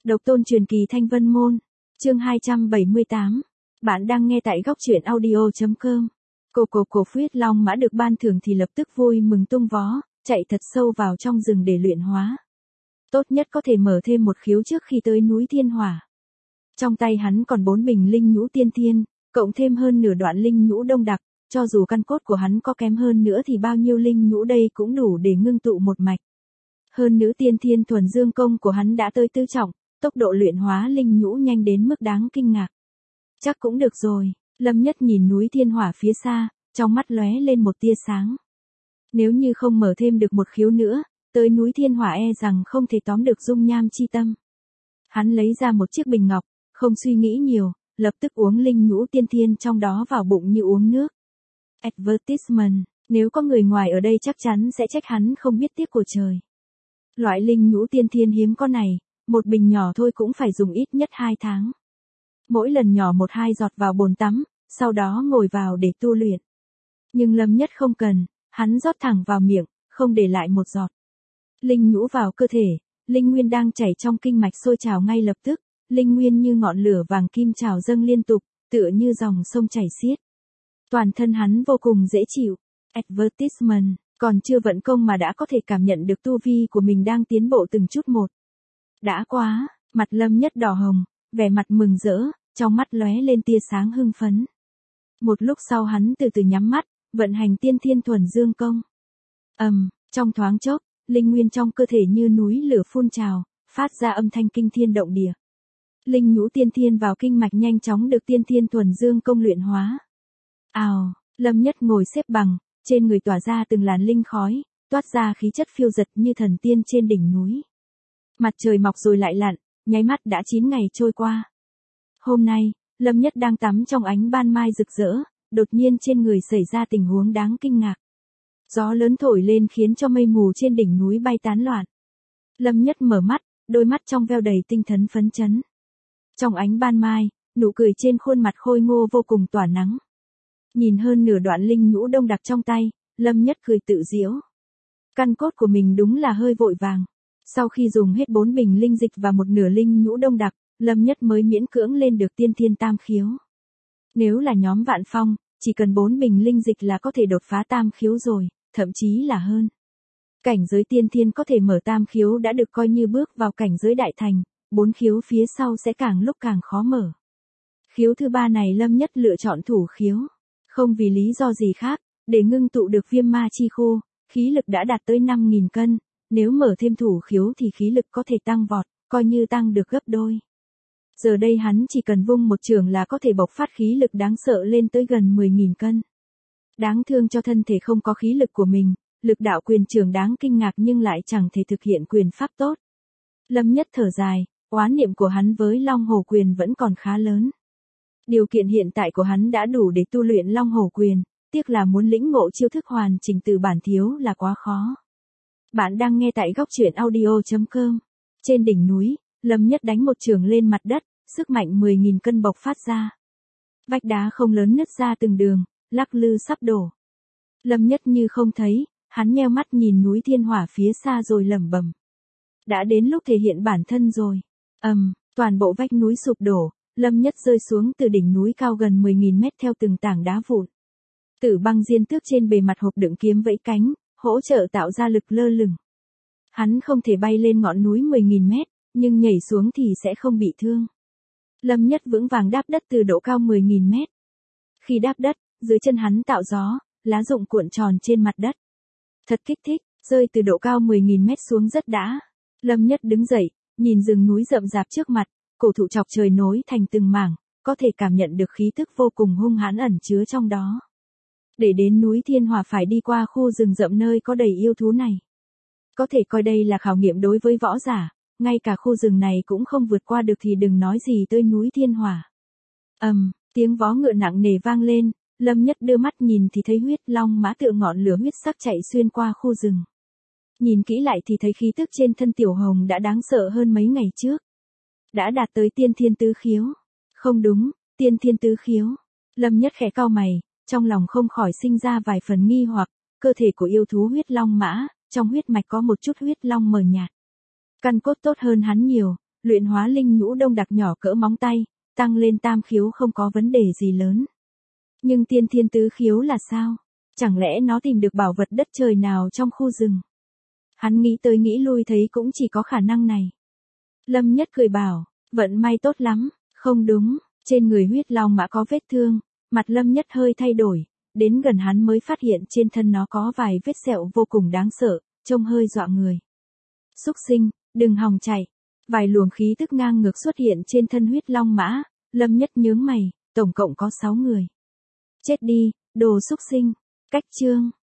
Độc tôn truyền kỳ Thanh Vân Môn. Chương 278. Bạn đang nghe tại góc truyện audio.com. Cổ huyết long mã được ban thưởng thì lập tức vui mừng tung vó, chạy thật sâu vào trong rừng để luyện hóa. Tốt nhất có thể mở thêm một khiếu trước khi tới núi Thiên Hỏa. Trong tay hắn còn 4 bình linh nhũ tiên thiên, cộng thêm hơn nửa đoạn linh nhũ đông đặc, cho dù căn cốt của hắn có kém hơn nữa thì bao nhiêu linh nhũ đây cũng đủ để ngưng tụ một mạch. Hơn nữ tiên thiên thuần dương công của hắn đã tới tứ trọng, tốc độ luyện hóa linh nhũ nhanh đến mức đáng kinh ngạc. Chắc cũng được rồi, Lâm Nhất nhìn núi Thiên Hỏa phía xa, trong mắt lóe lên một tia sáng. Nếu như không mở thêm được một khiếu nữa, tới núi Thiên Hỏa e rằng không thể tóm được dung nham chi tâm. Hắn lấy ra một chiếc bình ngọc, không suy nghĩ nhiều, lập tức uống linh nhũ tiên thiên trong đó vào bụng như uống nước. Advertisement, nếu có người ngoài ở đây chắc chắn sẽ trách hắn không biết tiếc của trời. Loại linh nhũ tiên thiên hiếm có này, một bình nhỏ thôi cũng phải dùng ít nhất 2 tháng. Mỗi lần nhỏ 1-2 giọt vào bồn tắm, sau đó ngồi vào để tu luyện. Nhưng Lâm Nhất không cần, hắn rót thẳng vào miệng, không để lại một giọt. Linh nhũ vào cơ thể, linh nguyên đang chảy trong kinh mạch sôi trào ngay lập tức, linh nguyên như ngọn lửa vàng kim trào dâng liên tục, tựa như dòng sông chảy xiết. Toàn thân hắn vô cùng dễ chịu. Advertisement, còn chưa vận công mà đã có thể cảm nhận được tu vi của mình đang tiến bộ từng chút một. Đã quá, mặt Lâm Nhất đỏ hồng, vẻ mặt mừng rỡ, trong mắt lóe lên tia sáng hưng phấn. Một lúc sau hắn từ từ nhắm mắt, vận hành tiên thiên thuần dương công. Trong thoáng chốc, linh nguyên trong cơ thể như núi lửa phun trào, phát ra âm thanh kinh thiên động địa. Linh nhũ tiên thiên vào kinh mạch nhanh chóng được tiên thiên thuần dương công luyện hóa. Ào, Lâm Nhất ngồi xếp bằng, trên người tỏa ra từng làn linh khói, toát ra khí chất phiêu dật như thần tiên trên đỉnh núi. Mặt trời mọc rồi lại lặn, nháy mắt đã 9 ngày trôi qua. Hôm nay, Lâm Nhất đang tắm trong ánh ban mai rực rỡ, đột nhiên trên người xảy ra tình huống đáng kinh ngạc. Gió lớn thổi lên khiến cho mây mù trên đỉnh núi bay tán loạn. Lâm Nhất mở mắt, đôi mắt trong veo đầy tinh thần phấn chấn. Trong ánh ban mai, nụ cười trên khuôn mặt khôi ngô vô cùng tỏa nắng. Nhìn hơn nửa đoạn linh nhũ đông đặc trong tay, Lâm Nhất cười tự giễu. Căn cốt của mình đúng là hơi vội vàng. Sau khi dùng hết 4 bình linh dịch và một nửa linh nhũ đông đặc, Lâm Nhất mới miễn cưỡng lên được tiên thiên tam khiếu. Nếu là nhóm Vạn Phong, chỉ cần 4 bình linh dịch là có thể đột phá tam khiếu rồi, thậm chí là hơn. Cảnh giới tiên thiên có thể mở tam khiếu đã được coi như bước vào cảnh giới đại thành, 4 khiếu phía sau sẽ càng lúc càng khó mở. Khiếu thứ 3 này Lâm Nhất lựa chọn thủ khiếu. Không vì lý do gì khác, để ngưng tụ được viêm ma chi khô, khí lực đã đạt tới 5.000 cân, nếu mở thêm thủ khiếu thì khí lực có thể tăng vọt, coi như tăng được gấp đôi. Giờ đây hắn chỉ cần vung một chưởng là có thể bộc phát khí lực đáng sợ lên tới gần 10.000 cân. Đáng thương cho thân thể không có khí lực của mình, lực đạo quyền trường đáng kinh ngạc nhưng lại chẳng thể thực hiện quyền pháp tốt. Lâm Nhất thở dài, oán niệm của hắn với Long Hổ Quyền vẫn còn khá lớn. Điều kiện hiện tại của hắn đã đủ để tu luyện Long Hổ Quyền, tiếc là muốn lĩnh ngộ chiêu thức hoàn chỉnh từ bản thiếu là quá khó. Bạn đang nghe tại góc truyện audio.com. Trên đỉnh núi, Lâm Nhất đánh một chưởng lên mặt đất, sức mạnh 10.000 cân bộc phát ra. Vách đá không lớn nứt ra từng đường, lắc lư sắp đổ. Lâm Nhất như không thấy, hắn nheo mắt nhìn núi Thiên Hỏa phía xa rồi lẩm bẩm. Đã đến lúc thể hiện bản thân rồi. Toàn bộ vách núi sụp đổ, Lâm Nhất rơi xuống từ đỉnh núi cao gần 10.000 mét theo từng tảng đá vụn. Tử băng diên tước trên bề mặt hộp đựng kiếm vẫy cánh, hỗ trợ tạo ra lực lơ lửng. Hắn không thể bay lên ngọn núi 10.000 mét, nhưng nhảy xuống thì sẽ không bị thương. Lâm Nhất vững vàng đáp đất từ độ cao 10.000 mét. Khi đáp đất, dưới chân hắn tạo gió, lá rụng cuộn tròn trên mặt đất. Thật kích thích, rơi từ độ cao 10.000 mét xuống rất đã. Lâm Nhất đứng dậy, nhìn rừng núi rậm rạp trước mặt, cổ thụ chọc trời nối thành từng mảng, có thể cảm nhận được khí tức vô cùng hung hãn ẩn chứa trong đó. Để đến núi Thiên Hỏa phải đi qua khu rừng rậm nơi có đầy yêu thú này. Có thể coi đây là khảo nghiệm đối với võ giả, ngay cả khu rừng này cũng không vượt qua được thì đừng nói gì tới núi Thiên Hỏa. Tiếng vó ngựa nặng nề vang lên, Lâm Nhất đưa mắt nhìn thì thấy huyết long mã tựa ngọn lửa huyết sắc chạy xuyên qua khu rừng. Nhìn kỹ lại thì thấy khí tức trên thân Tiểu Hồng đã đáng sợ hơn mấy ngày trước. Đã đạt tới tiên thiên tứ khiếu. Không đúng, tiên thiên tứ khiếu. Lâm Nhất khẽ cau mày, trong lòng không khỏi sinh ra vài phần nghi hoặc, cơ thể của yêu thú huyết long mã, trong huyết mạch có một chút huyết long mờ nhạt. Căn cốt tốt hơn hắn nhiều, Luyện hóa linh nhũ đông đặc nhỏ cỡ móng tay, tăng lên tam khiếu không có vấn đề gì lớn. Nhưng tiên thiên tứ khiếu là sao? Chẳng lẽ nó tìm được bảo vật đất trời nào trong khu rừng? Hắn nghĩ tới nghĩ lui thấy cũng chỉ có khả năng này. Lâm Nhất cười bảo, vận may tốt lắm, không đúng, trên người huyết long mã có vết thương, mặt Lâm Nhất hơi thay đổi, đến gần hắn mới phát hiện trên thân nó có vài vết sẹo vô cùng đáng sợ, trông hơi dọa người. Xúc sinh, đừng hòng chạy. Vài luồng khí tức ngang ngược xuất hiện trên thân huyết long mã, Lâm Nhất nhướng mày, tổng cộng có 6 người. Chết đi, đồ xúc sinh. Cách chương